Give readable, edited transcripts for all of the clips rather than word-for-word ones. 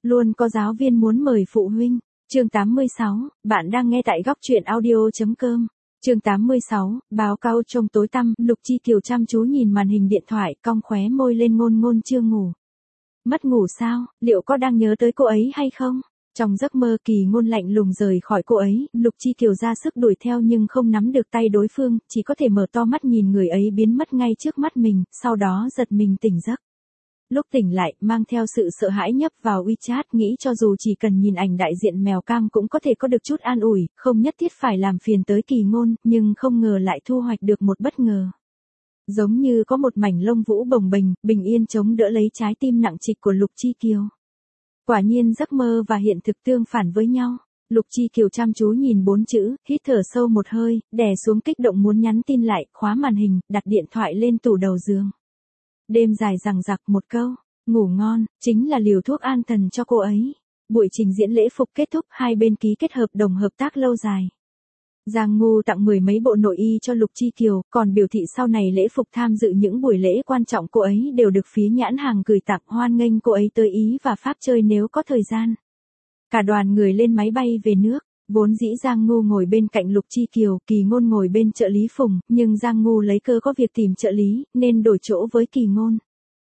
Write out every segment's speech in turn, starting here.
Luôn có giáo viên muốn mời phụ huynh. Chương 86, bạn đang nghe tại góc truyện audio.com. Chương 86, báo cáo trong tối tăm, Lục Chi Kiều chăm chú nhìn màn hình điện thoại, cong khóe môi lên ngôn ngôn chưa ngủ. Mất ngủ sao, liệu có đang nhớ tới cô ấy hay không? Trong giấc mơ Kỳ Ngôn lạnh lùng rời khỏi cô ấy, Lục Chi Kiều ra sức đuổi theo nhưng không nắm được tay đối phương, chỉ có thể mở to mắt nhìn người ấy biến mất ngay trước mắt mình, sau đó giật mình tỉnh giấc. Lúc tỉnh lại, mang theo sự sợ hãi nhấp vào WeChat, nghĩ cho dù chỉ cần nhìn ảnh đại diện mèo cam cũng có thể có được chút an ủi, không nhất thiết phải làm phiền tới Kỳ Ngôn, nhưng không ngờ lại thu hoạch được một bất ngờ. Giống như có một mảnh lông vũ bồng bềnh, bình yên chống đỡ lấy trái tim nặng trịch của Lục Chi Kiều. Quả nhiên giấc mơ và hiện thực tương phản với nhau. Lục Chi Kiều chăm chú nhìn 4 chữ, hít thở sâu một hơi, đè xuống kích động muốn nhắn tin lại, khóa màn hình, đặt điện thoại lên tủ đầu giường. Đêm dài dằng dặc một câu, ngủ ngon, chính là liều thuốc an thần cho cô ấy. Buổi trình diễn lễ phục kết thúc, hai bên ký kết hợp đồng hợp tác lâu dài. Giang Ngu tặng 10 mấy bộ nội y cho Lục Chi Kiều, còn biểu thị sau này lễ phục tham dự những buổi lễ quan trọng cô ấy đều được phía nhãn hàng gửi tặng, hoan nghênh cô ấy tới Ý và Pháp chơi nếu có thời gian. Cả đoàn người lên máy bay về nước, vốn dĩ Giang Ngu ngồi bên cạnh Lục Chi Kiều, Kỳ Ngôn ngồi bên trợ lý Phùng, nhưng Giang Ngu lấy cơ có việc tìm trợ lý, nên đổi chỗ với Kỳ Ngôn.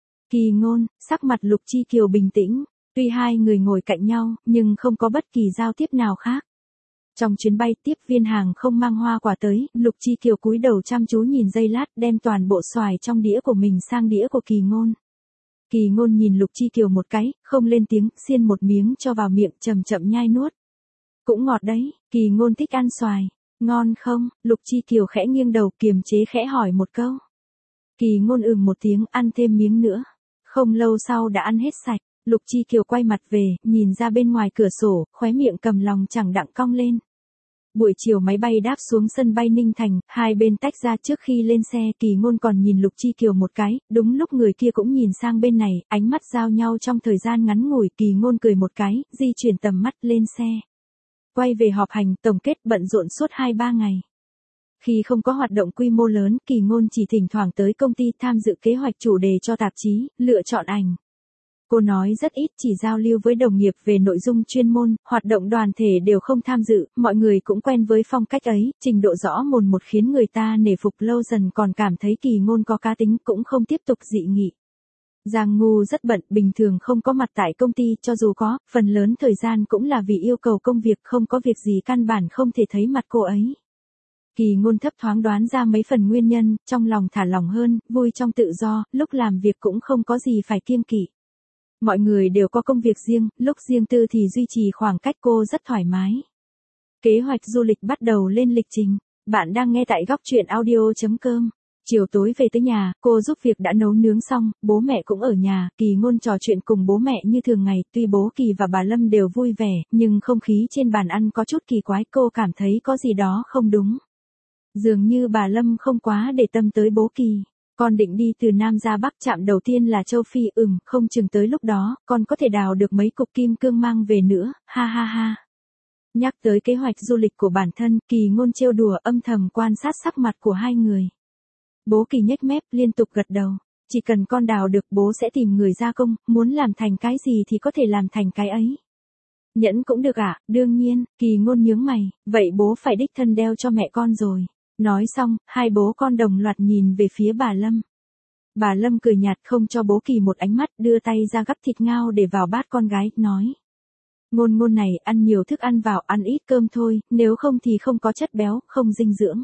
Kỳ Ngôn, sắc mặt Lục Chi Kiều bình tĩnh, tuy hai người ngồi cạnh nhau, nhưng không có bất kỳ giao tiếp nào khác. Trong chuyến bay tiếp viên hàng không mang hoa quả tới, Lục Chi Kiều cúi đầu chăm chú nhìn giây lát, đem toàn bộ xoài trong đĩa của mình sang đĩa của Kỳ Ngôn. Kỳ Ngôn nhìn Lục Chi Kiều một cái, không lên tiếng, xiên một miếng cho vào miệng, chậm chậm nhai nuốt. Cũng ngọt đấy, Kỳ Ngôn thích ăn xoài. Ngon không? Lục Chi Kiều khẽ nghiêng đầu, kiềm chế khẽ hỏi một câu. Kỳ Ngôn một tiếng, ăn thêm miếng nữa. Không lâu sau đã ăn hết sạch. Lục Chi Kiều quay mặt về, nhìn ra bên ngoài cửa sổ, khóe miệng cầm lòng chẳng đặng cong lên. Buổi chiều máy bay đáp xuống sân bay Ninh Thành, hai bên tách ra trước khi lên xe, Kỳ Ngôn còn nhìn Lục Chi Kiều một cái, đúng lúc người kia cũng nhìn sang bên này, ánh mắt giao nhau trong thời gian ngắn ngủi, Kỳ Ngôn cười một cái, di chuyển tầm mắt lên xe. Quay về họp hành, tổng kết bận rộn suốt 2-3 ngày. Khi không có hoạt động quy mô lớn, Kỳ Ngôn chỉ thỉnh thoảng tới công ty tham dự kế hoạch chủ đề cho tạp chí, lựa chọn ảnh. Cô nói rất ít, chỉ giao lưu với đồng nghiệp về nội dung chuyên môn, hoạt động đoàn thể đều không tham dự, mọi người cũng quen với phong cách ấy, trình độ rõ mồn một khiến người ta nể phục, lâu dần còn cảm thấy Kỳ Ngôn có cá tính, cũng không tiếp tục dị nghị. Giang Ngu rất bận, bình thường không có mặt tại công ty, cho dù có, phần lớn thời gian cũng là vì yêu cầu công việc, không có việc gì căn bản không thể thấy mặt cô ấy. Kỳ Ngôn thấp thoáng đoán ra mấy phần nguyên nhân, trong lòng thả lỏng hơn, vui trong tự do, lúc làm việc cũng không có gì phải kiêng kỵ. Mọi người đều có công việc riêng, lúc riêng tư thì duy trì khoảng cách, cô rất thoải mái. Kế hoạch du lịch bắt đầu lên lịch trình. Bạn đang nghe tại góc truyện audio.com. Chiều tối về tới nhà, cô giúp việc đã nấu nướng xong, bố mẹ cũng ở nhà, Kỳ Ngôn trò chuyện cùng bố mẹ như thường ngày, tuy bố Kỳ và bà Lâm đều vui vẻ, nhưng không khí trên bàn ăn có chút kỳ quái, cô cảm thấy có gì đó không đúng. Dường như bà Lâm không quá để tâm tới bố Kỳ. Con định đi từ Nam ra Bắc, chạm đầu tiên là châu Phi, không chừng tới lúc đó, con có thể đào được mấy cục kim cương mang về nữa, ha ha ha. Nhắc tới kế hoạch du lịch của bản thân, Kỳ Ngôn trêu đùa, âm thầm quan sát sắc mặt của hai người. Bố Kỳ nhếch mép, liên tục gật đầu. Chỉ cần con đào được, bố sẽ tìm người gia công, muốn làm thành cái gì thì có thể làm thành cái ấy. Nhẫn cũng được ạ, đương nhiên, Kỳ Ngôn nhướng mày, vậy bố phải đích thân đeo cho mẹ con rồi. Nói xong, hai bố con đồng loạt nhìn về phía bà Lâm. Bà Lâm cười nhạt, không cho bố Kỳ một ánh mắt, đưa tay ra gắp thịt ngao để vào bát con gái, nói. Ngôn Ngôn này, ăn nhiều thức ăn vào, ăn ít cơm thôi, nếu không thì không có chất béo, không dinh dưỡng.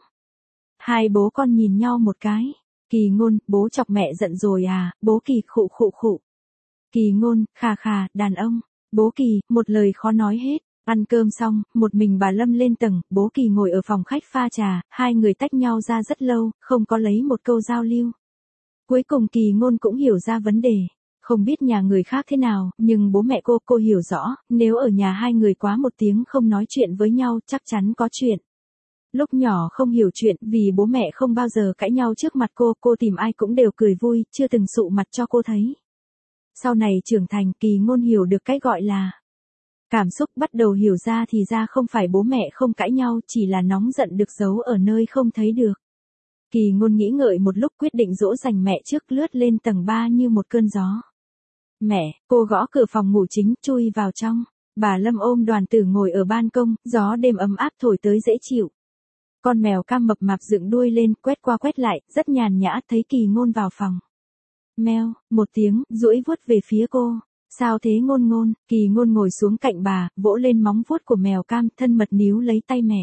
Hai bố con nhìn nhau một cái. Kỳ Ngôn, bố chọc mẹ giận rồi à? Bố Kỳ khụ khụ khụ. Kỳ Ngôn, khà khà, đàn ông. Bố Kỳ, một lời khó nói hết. Ăn cơm xong, một mình bà Lâm lên tầng, bố Kỳ ngồi ở phòng khách pha trà, hai người tách nhau ra rất lâu, không có lấy một câu giao lưu. Cuối cùng Kỳ Ngôn cũng hiểu ra vấn đề. Không biết nhà người khác thế nào, nhưng bố mẹ cô hiểu rõ, nếu ở nhà hai người quá một tiếng không nói chuyện với nhau, chắc chắn có chuyện. Lúc nhỏ không hiểu chuyện, vì bố mẹ không bao giờ cãi nhau trước mặt cô tìm ai cũng đều cười vui, chưa từng sụ mặt cho cô thấy. Sau này trưởng thành, Kỳ Ngôn hiểu được cái gọi là cảm xúc, bắt đầu hiểu ra thì ra không phải bố mẹ không cãi nhau, chỉ là nóng giận được giấu ở nơi không thấy được. Kỳ Ngôn nghĩ ngợi một lúc, quyết định dỗ dành mẹ trước, lướt lên tầng 3 như một cơn gió. Mẹ, cô gõ cửa phòng ngủ chính, chui vào trong. Bà Lâm ôm Đoàn Tử ngồi ở ban công, gió đêm ấm áp thổi tới dễ chịu. Con mèo cam mập mạp dựng đuôi lên, quét qua quét lại, rất nhàn nhã, thấy Kỳ Ngôn vào phòng. Meo, một tiếng, duỗi vuốt về phía cô. Sao thế Ngôn Ngôn? Kỳ Ngôn ngồi xuống cạnh bà, vỗ lên móng vuốt của mèo cam, thân mật níu lấy tay mẹ.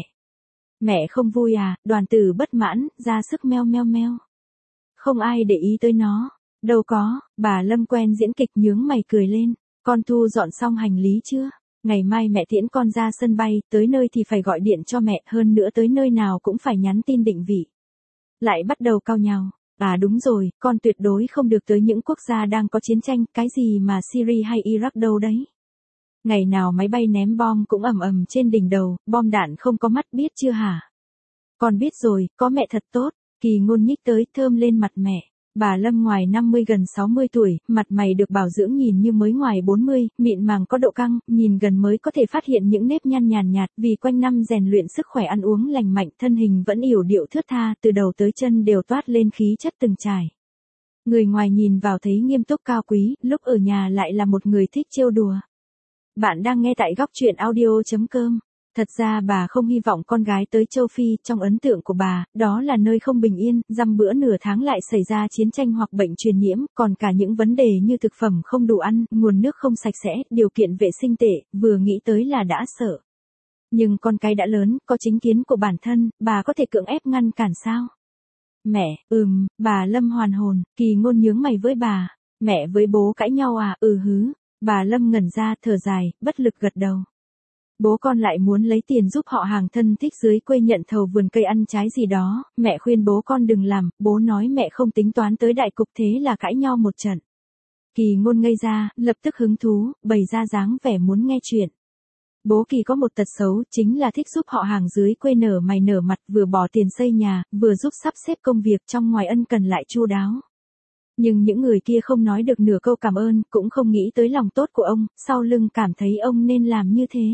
Mẹ không vui à? Đoàn Tử bất mãn, ra sức meo meo meo. Không ai để ý tới nó. Đâu có, bà Lâm quen diễn kịch nhướng mày cười lên. Con thu dọn xong hành lý chưa? Ngày mai mẹ tiễn con ra sân bay, tới nơi thì phải gọi điện cho mẹ, hơn nữa tới nơi nào cũng phải nhắn tin định vị. Lại bắt đầu cau nhàu. À đúng rồi, con tuyệt đối không được tới những quốc gia đang có chiến tranh, cái gì mà Syria hay Iraq đâu đấy. Ngày nào máy bay ném bom cũng ầm ầm trên đỉnh đầu, bom đạn không có mắt biết chưa hả? Con biết rồi, có mẹ thật tốt. Kỳ Ngôn nhích tới thơm lên mặt mẹ. Bà Lâm ngoài 50 gần 60 tuổi, mặt mày được bảo dưỡng nhìn như mới ngoài 40, mịn màng có độ căng, nhìn gần mới có thể phát hiện những nếp nhăn nhàn nhạt, vì quanh năm rèn luyện sức khỏe ăn uống lành mạnh, thân hình vẫn yểu điệu thướt tha, từ đầu tới chân đều toát lên khí chất từng trải. Người ngoài nhìn vào thấy nghiêm túc cao quý, lúc ở nhà lại là một người thích trêu đùa. Bạn đang nghe tại góc truyện audio.com. Thật ra bà không hy vọng con gái tới châu Phi, trong ấn tượng của bà, đó là nơi không bình yên, dăm bữa nửa tháng lại xảy ra chiến tranh hoặc bệnh truyền nhiễm, còn cả những vấn đề như thực phẩm không đủ ăn, nguồn nước không sạch sẽ, điều kiện vệ sinh tệ, vừa nghĩ tới là đã sợ. Nhưng con cái đã lớn, có chính kiến của bản thân, bà có thể cưỡng ép ngăn cản sao? Mẹ, bà Lâm hoàn hồn, Kỳ Ngôn nhướng mày với bà. Mẹ với bố cãi nhau à? Hứ. Bà Lâm ngẩn ra, thở dài, bất lực gật đầu. Bố con lại muốn lấy tiền giúp họ hàng thân thích dưới quê nhận thầu vườn cây ăn trái gì đó, mẹ khuyên bố con đừng làm, bố nói mẹ không tính toán tới đại cục, thế là cãi nhau một trận. Kỳ Ngôn ngây ra, lập tức hứng thú, bày ra dáng vẻ muốn nghe chuyện. Bố Kỳ có một tật xấu, chính là thích giúp họ hàng dưới quê nở mày nở mặt, vừa bỏ tiền xây nhà, vừa giúp sắp xếp công việc trong ngoài ân cần lại chu đáo. Nhưng những người kia không nói được nửa câu cảm ơn, cũng không nghĩ tới lòng tốt của ông, sau lưng cảm thấy ông nên làm như thế.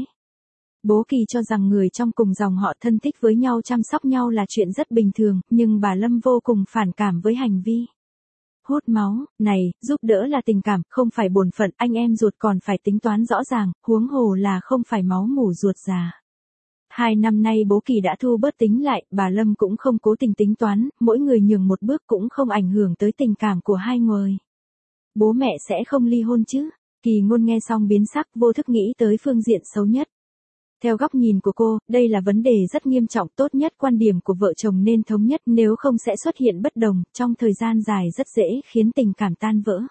Bố Kỳ cho rằng người trong cùng dòng họ thân thích với nhau chăm sóc nhau là chuyện rất bình thường, nhưng bà Lâm vô cùng phản cảm với hành vi. Hút máu, này, giúp đỡ là tình cảm, không phải bổn phận, anh em ruột còn phải tính toán rõ ràng, huống hồ là không phải máu mủ ruột già. 2 năm nay bố Kỳ đã thu bớt tính lại, bà Lâm cũng không cố tình tính toán, mỗi người nhường một bước cũng không ảnh hưởng tới tình cảm của hai người. Bố mẹ sẽ không ly hôn chứ? Kỳ Ngôn nghe xong biến sắc, vô thức nghĩ tới phương diện xấu nhất. Theo góc nhìn của cô, đây là vấn đề rất nghiêm trọng, tốt nhất quan điểm của vợ chồng nên thống nhất, nếu không sẽ xuất hiện bất đồng, trong thời gian dài rất dễ khiến tình cảm tan vỡ.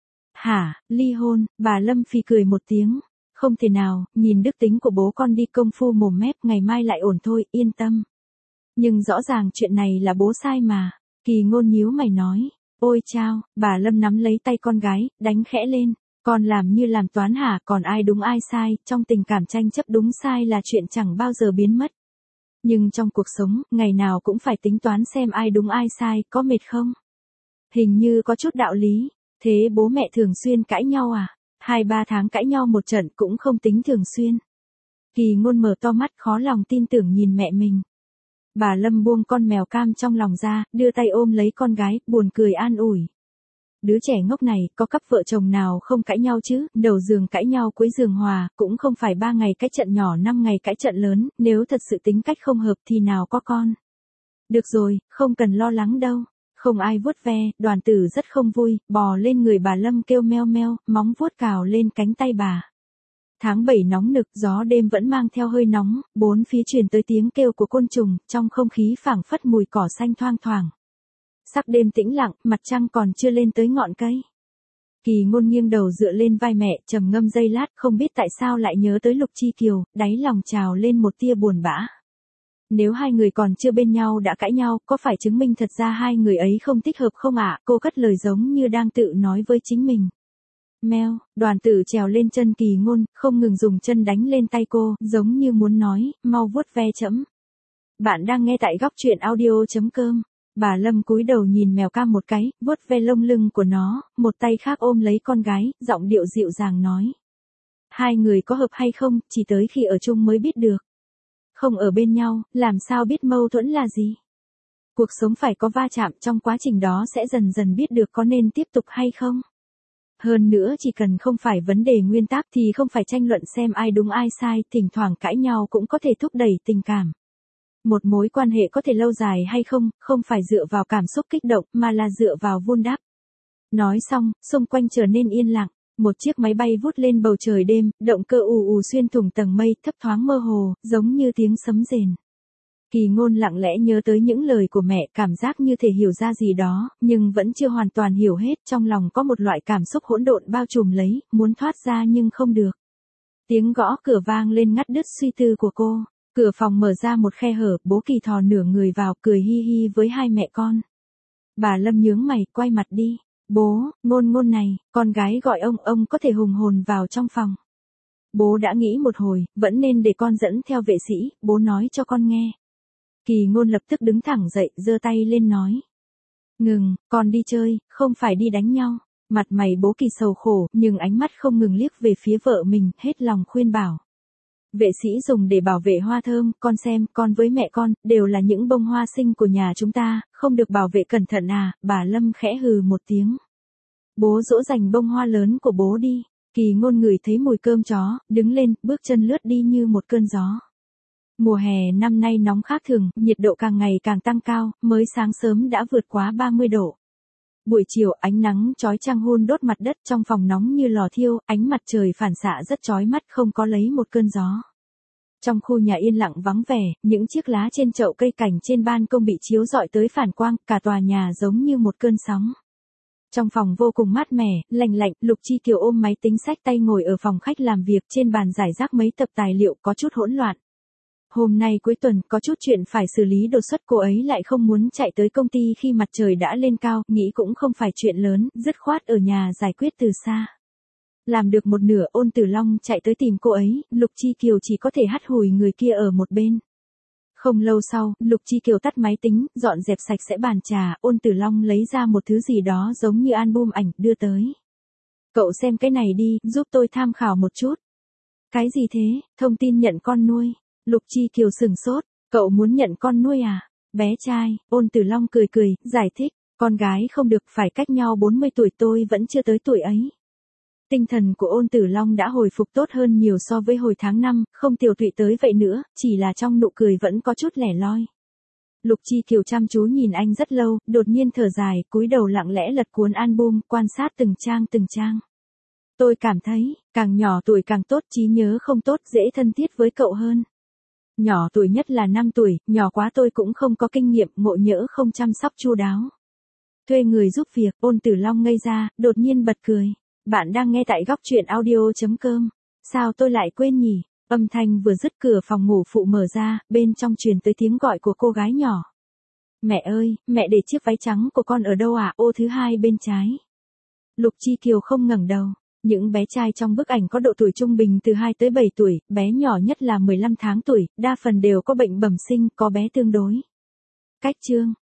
Hả, ly hôn? Bà Lâm phì cười một tiếng. Không thể nào, nhìn đức tính của bố con đi công phu mồm mép, ngày mai lại ổn thôi, yên tâm. Nhưng rõ ràng chuyện này là bố sai mà. Kỳ Ngôn nhíu mày nói. Ôi chao, bà Lâm nắm lấy tay con gái, đánh khẽ lên. Con làm như làm toán hả, còn ai đúng ai sai, trong tình cảm tranh chấp đúng sai là chuyện chẳng bao giờ biến mất. Nhưng trong cuộc sống, ngày nào cũng phải tính toán xem ai đúng ai sai, có mệt không? Hình như có chút đạo lý. Thế bố mẹ thường xuyên cãi nhau à? 2-3 tháng cãi nhau một trận cũng không tính thường xuyên. Kỳ Ngôn mở to mắt khó lòng tin tưởng nhìn mẹ mình. Bà Lâm buông con mèo cam trong lòng ra, đưa tay ôm lấy con gái, buồn cười an ủi. Đứa trẻ ngốc này, có cặp vợ chồng nào không cãi nhau chứ, đầu giường cãi nhau cuối giường hòa, cũng không phải 3 ngày cãi trận nhỏ 5 ngày cãi trận lớn, nếu thật sự tính cách không hợp thì nào có con. Được rồi, không cần lo lắng đâu. Không ai vuốt ve, Đoàn Tử rất không vui, bò lên người bà Lâm kêu meo meo, móng vuốt cào lên cánh tay bà. Tháng 7 nóng nực, gió đêm vẫn mang theo hơi nóng, bốn phía truyền tới tiếng kêu của côn trùng, trong không khí phảng phất mùi cỏ xanh thoang thoảng. Sắc đêm tĩnh lặng, mặt trăng còn chưa lên tới ngọn cây. Kỳ Ngôn nghiêng đầu dựa lên vai mẹ, trầm ngâm giây lát, không biết tại sao lại nhớ tới Lục Chi Kiều, đáy lòng trào lên một tia buồn bã. Nếu hai người còn chưa bên nhau đã cãi nhau, có phải chứng minh thật ra hai người ấy không thích hợp không ạ? Cô cất lời giống như đang tự nói với chính mình. Meo, Đoàn Tử trèo lên chân Kỳ Ngôn, không ngừng dùng chân đánh lên tay cô, giống như muốn nói, mau vuốt ve chẫm. Bạn đang nghe tại góc truyện audio.com. Bà Lâm cúi đầu nhìn mèo cam một cái, vuốt ve lông lưng của nó, một tay khác ôm lấy con gái, giọng điệu dịu dàng nói. Hai người có hợp hay không, chỉ tới khi ở chung mới biết được. Không ở bên nhau, làm sao biết mâu thuẫn là gì? Cuộc sống phải có va chạm, trong quá trình đó sẽ dần dần biết được có nên tiếp tục hay không. Hơn nữa chỉ cần không phải vấn đề nguyên tắc thì không phải tranh luận xem ai đúng ai sai, thỉnh thoảng cãi nhau cũng có thể thúc đẩy tình cảm. Một mối quan hệ có thể lâu dài hay không, không phải dựa vào cảm xúc kích động mà là dựa vào vun đắp. Nói xong, xung quanh trở nên yên lặng. Một chiếc máy bay vút lên bầu trời đêm, động cơ ù ù xuyên thủng tầng mây, thấp thoáng mơ hồ, giống như tiếng sấm rền. Kỳ Ngôn lặng lẽ nhớ tới những lời của mẹ, cảm giác như thể hiểu ra gì đó, nhưng vẫn chưa hoàn toàn hiểu hết, trong lòng có một loại cảm xúc hỗn độn bao trùm lấy, muốn thoát ra nhưng không được. Tiếng gõ cửa vang lên ngắt đứt suy tư của cô. Cửa phòng mở ra một khe hở, bố Kỳ thò nửa người vào, cười hi hi với hai mẹ con. Bà Lâm nhướng mày, quay mặt đi. Bố, Ngôn Ngôn này, con gái gọi ông có thể hùng hồn vào trong phòng. Bố đã nghĩ một hồi, vẫn nên để con dẫn theo vệ sĩ, bố nói cho con nghe. Kỳ Ngôn lập tức đứng thẳng dậy, giơ tay lên nói. Ngừng, con đi chơi, không phải đi đánh nhau. Mặt mày bố Kỳ sầu khổ, nhưng ánh mắt không ngừng liếc về phía vợ mình, hết lòng khuyên bảo. Vệ sĩ dùng để bảo vệ hoa thơm, con xem, con với mẹ con, đều là những bông hoa xinh của nhà chúng ta, không được bảo vệ cẩn thận à, bà Lâm khẽ hừ một tiếng. Bố dỗ dành bông hoa lớn của bố đi. Kỳ Ngôn ngửi thấy mùi cơm chó, đứng lên, bước chân lướt đi như một cơn gió. Mùa hè năm nay nóng khác thường, nhiệt độ càng ngày càng tăng cao, mới sáng sớm đã vượt quá 30 độ. Buổi chiều ánh nắng chói chang hun đốt mặt đất, trong phòng nóng như lò thiêu, ánh mặt trời phản xạ rất chói mắt, không có lấy một cơn gió. Trong khu nhà yên lặng vắng vẻ, những chiếc lá trên chậu cây cảnh trên ban công bị chiếu rọi tới phản quang, cả tòa nhà giống như một cơn sóng. Trong phòng vô cùng mát mẻ, lành lạnh, Lục Chi Kiều ôm máy tính sách tay ngồi ở phòng khách làm việc, trên bàn rải rác mấy tập tài liệu có chút hỗn loạn. Hôm nay cuối tuần, có chút chuyện phải xử lý đột xuất, cô ấy lại không muốn chạy tới công ty khi mặt trời đã lên cao, nghĩ cũng không phải chuyện lớn, dứt khoát ở nhà giải quyết từ xa. Làm được một nửa, Ôn Tử Long chạy tới tìm cô ấy, Lục Chi Kiều chỉ có thể hắt hủi người kia ở một bên. Không lâu sau, Lục Chi Kiều tắt máy tính, dọn dẹp sạch sẽ bàn trà, Ôn Tử Long lấy ra một thứ gì đó giống như album ảnh, đưa tới. Cậu xem cái này đi, giúp tôi tham khảo một chút. Cái gì thế? Thông tin nhận con nuôi. Lục Chi Kiều sửng sốt, cậu muốn nhận con nuôi à? Bé trai, Ôn Tử Long cười cười, giải thích, con gái không được, phải cách nhau 40 tuổi, tôi vẫn chưa tới tuổi ấy. Tinh thần của Ôn Tử Long đã hồi phục tốt hơn nhiều so với hồi tháng 5, không tiểu tụy tới vậy nữa, chỉ là trong nụ cười vẫn có chút lẻ loi. Lục Chi Kiều chăm chú nhìn anh rất lâu, đột nhiên thở dài, cúi đầu lặng lẽ lật cuốn album, quan sát từng trang từng trang. Tôi cảm thấy, càng nhỏ tuổi càng tốt, trí nhớ không tốt, dễ thân thiết với cậu hơn. Nhỏ tuổi nhất là 5 tuổi, nhỏ quá tôi cũng không có kinh nghiệm, ngộ nhỡ không chăm sóc chu đáo. Thuê người giúp việc, Ôn Tử Long ngây ra, đột nhiên bật cười. Bạn đang nghe tại góc truyện audio.com. Sao tôi lại quên nhỉ? Âm thanh vừa dứt, cửa phòng ngủ phụ mở ra, bên trong truyền tới tiếng gọi của cô gái nhỏ. Mẹ ơi, mẹ để chiếc váy trắng của con ở đâu ạ? Ô thứ hai bên trái. Lục Chi Kiều không ngẩng đầu. Những bé trai trong bức ảnh có độ tuổi trung bình từ 2 tới 7 tuổi, bé nhỏ nhất là 15 tháng tuổi, đa phần đều có bệnh bẩm sinh, có bé tương đối. Cách chương.